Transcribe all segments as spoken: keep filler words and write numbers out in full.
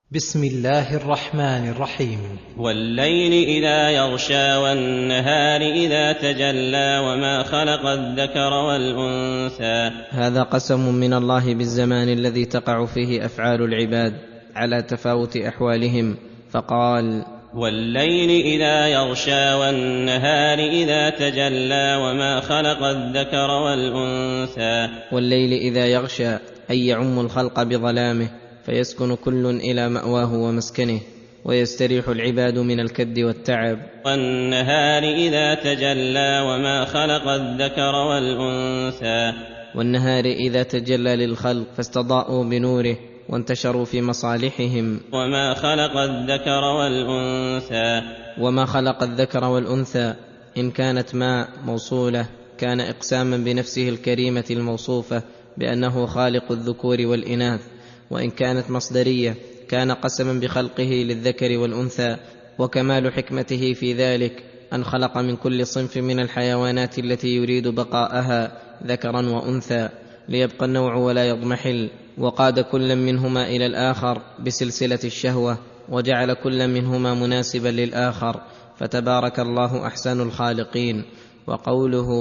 بسم الله الرحمن الرحيم. والليل إذا يغشى والنهار إذا تجلى وما خلق الذكر والأنثى. هذا قسم من الله بالزمان الذي تقع فيه أفعال العباد على تفاوت أحوالهم، فقال: والليل إذا يغشى والنهار إذا تجلى وما خلق الذكر والأنثى. والليل إذا يغشى أي يعم الخلق بظلامه، فيسكن كل إلى مأواه ومسكنه، ويستريح العباد من الكد والتعب. والنهار إذا تجلى وما خلق الذكر والأنثى. والنهار إذا تجلى للخلق فاستضاءوا بنوره وانتشروا في مصالحهم. وما خلق الذكر والأنثى. وما خلق الذكر والأنثى إن كانت ماء موصولة كان إقساما بنفسه الكريمة الموصوفة بأنه خالق الذكور والإناث، وإن كانت مصدرية كان قسما بخلقه للذكر والأنثى. وكمال حكمته في ذلك أن خلق من كل صنف من الحيوانات التي يريد بقاءها ذكرا وأنثى ليبقى النوع ولا يضمحل، وقاد كل منهما إلى الآخر بسلسلة الشهوة، وجعل كل منهما مناسبا للآخر، فتبارك الله أحسن الخالقين. وقوله: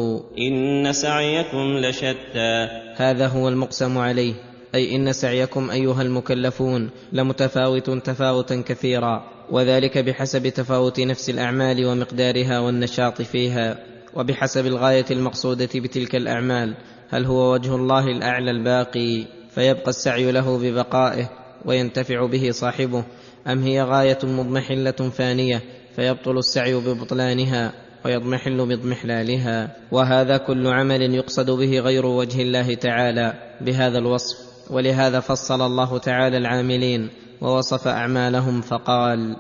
إن سعيكم لشتى، هذا هو المقسم عليه، أي إن سعيكم أيها المكلفون لمتفاوت تفاوتا كثيرا، وذلك بحسب تفاوت نفس الأعمال ومقدارها والنشاط فيها، وبحسب الغاية المقصودة بتلك الأعمال، هل هو وجه الله الأعلى الباقي فيبقى السعي له ببقائه وينتفع به صاحبه، أم هي غاية مضمحلة فانية فيبطل السعي ببطلانها ويضمحل باضمحلالها. وهذا كل عمل يقصد به غير وجه الله تعالى بهذا الوصف، ولهذا فصل الله تعالى العاملين ووصف أعمالهم فقال: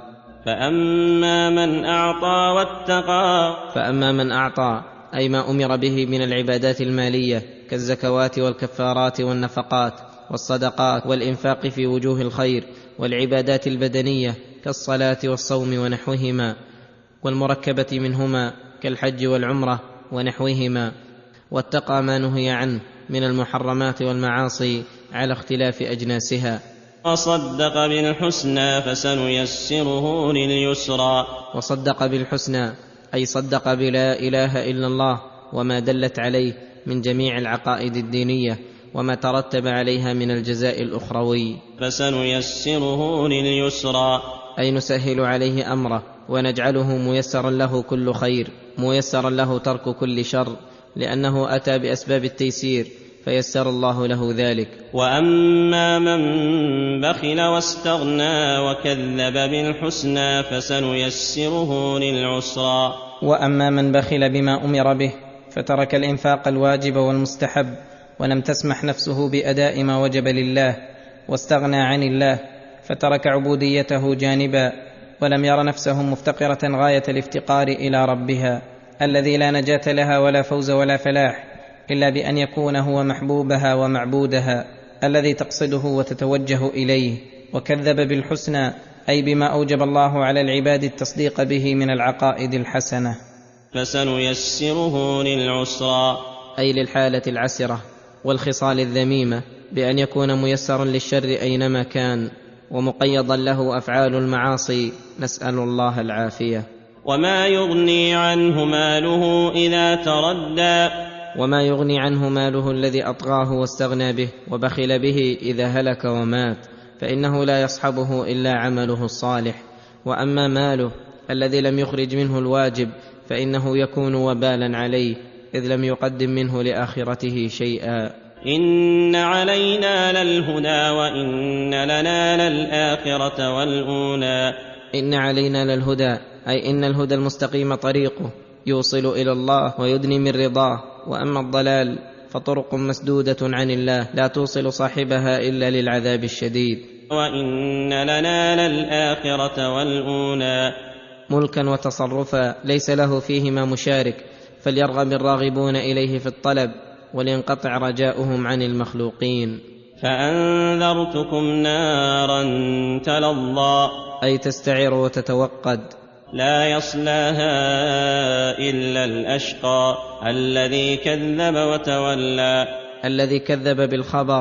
فأما من أعطى واتقى. فأما من أعطى أي ما أمر به من العبادات المالية كالزكوات والكفارات والنفقات والصدقات والإنفاق في وجوه الخير، والعبادات البدنية كالصلاة والصوم ونحوهما، والمركبة منهما كالحج والعمرة ونحوهما، واتقى ما نهي عنه من المحرمات والمعاصي على اختلاف أجناسها. وصدق بالحسنى فسنيسره لليسرى. وصدق بالحسنى أي صدق بلا إله إلا الله وما دلت عليه من جميع العقائد الدينية وما ترتب عليها من الجزاء الأخروي. فسنيسره لليسرى أي نسهل عليه أمره ونجعله ميسرا له كل خير، ميسرا له ترك كل شر، لأنه أتى بأسباب التيسير فيسر الله له ذلك. وأما من بخل واستغنى وكذب بالحسنى فسنيسره للعسرى. وأما من بخل بما أمر به فترك الإنفاق الواجب والمستحب ولم تسمح نفسه بأداء ما وجب لله، واستغنى عن الله فترك عبوديته جانبا، ولم ير نفسه مفتقرة غاية الافتقار إلى ربها الذي لا نجاة لها ولا فوز ولا فلاح إلا بأن يكون هو محبوبها ومعبودها الذي تقصده وتتوجه إليه. وكذب بالحسنى أي بما أوجب الله على العباد التصديق به من العقائد الحسنة. فسنيسره للعسرى أي للحالة العسرة والخصال الذميمة، بأن يكون ميسرا للشر أينما كان، ومقيضا له أفعال المعاصي، نسأل الله العافية. وما يغني عنه ماله إذا تردى. وما يغني عنه ماله الذي أطغاه واستغنى به وبخل به إذا هلك ومات، فإنه لا يصحبه إلا عمله الصالح. وأما ماله الذي لم يخرج منه الواجب فإنه يكون وبالا عليه، إذ لم يقدم منه لآخرته شيئا. إن علينا للهدى وإن لنا للآخرة والأولى. إن علينا للهدى أي إن الهدى المستقيم طريقه يوصل إلى الله ويدني من رضاه، وأما الضلال فطرق مسدودة عن الله لا توصل صاحبها إلا للعذاب الشديد. وإن لنا للآخرة والأولى. ملكا وتصرفا ليس له فيهما مشارك، فليرغب الراغبون إليه في الطلب ولينقطع رجاؤهم عن المخلوقين. فأنذرتكم نارا تلظى أي تستعر وتتوقد. لا يصلاها إلا الأشقى الذي كذب وتولى. الذي كذب بالخبر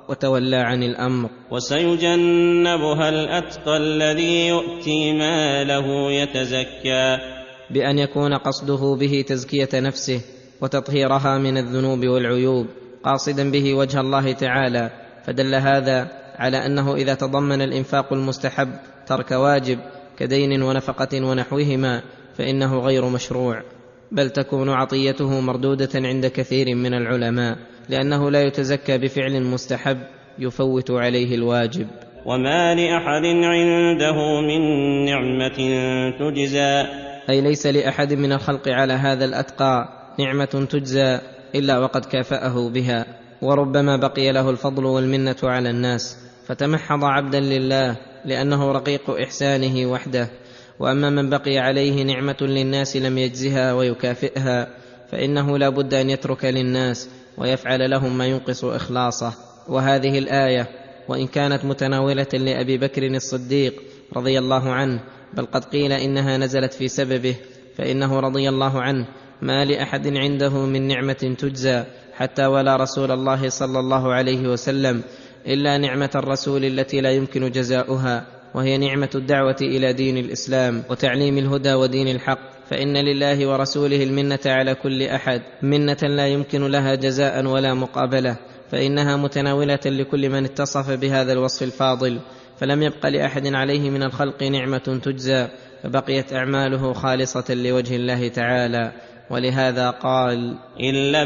وتولى عن الأمر. وسيجنبها الأتقى الذي يؤتي ماله يتزكى، بأن يكون قصده به تزكية نفسه وتطهيرها من الذنوب والعيوب، قاصدا به وجه الله تعالى، فدل هذا على أنه إذا تضمن الإنفاق المستحب ترك واجب كدين ونفقة ونحوهما فإنه غير مشروع، بل تكون عطيته مردودة عند كثير من العلماء، لأنه لا يتزكى بفعل مستحب يفوت عليه الواجب. وما لأحد عنده من نعمة تجزى، أي ليس لأحد من الخلق على هذا الأتقى نعمة تجزى إلا وقد كافأه بها، وربما بقي له الفضل والمنة على الناس فتمحض عبدا لله لأنه رقيق إحسانه وحده. وأما من بقي عليه نعمة للناس لم يجزها ويكافئها فإنه لا بد أن يترك للناس ويفعل لهم ما ينقص إخلاصه. وهذه الآية وإن كانت متناولة لأبي بكر الصديق رضي الله عنه، بل قد قيل إنها نزلت في سببه، فإنه رضي الله عنه ما لأحد عنده من نعمة تجزى حتى ولا رسول الله صلى الله عليه وسلم إلا نعمة الرسول التي لا يمكن جزاؤها، وهي نعمة الدعوة إلى دين الإسلام وتعليم الهدى ودين الحق، فإن لله ورسوله المنة على كل أحد، منة لا يمكن لها جزاء ولا مقابلة، فإنها متناولة لكل من اتصف بهذا الوصف الفاضل، فلم يبق لأحد عليه من الخلق نعمة تجزى، فبقيت أعماله خالصة لوجه الله تعالى. ولهذا قال: إلا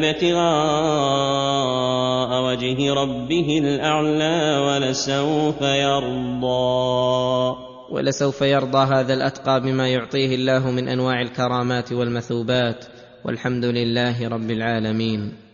ابتغاء وجه ربه الأعلى ولسوف يرضى. ولسوف يرضى هذا الأتقى بما يعطيه الله من أنواع الكرامات والمثوبات، والحمد لله رب العالمين.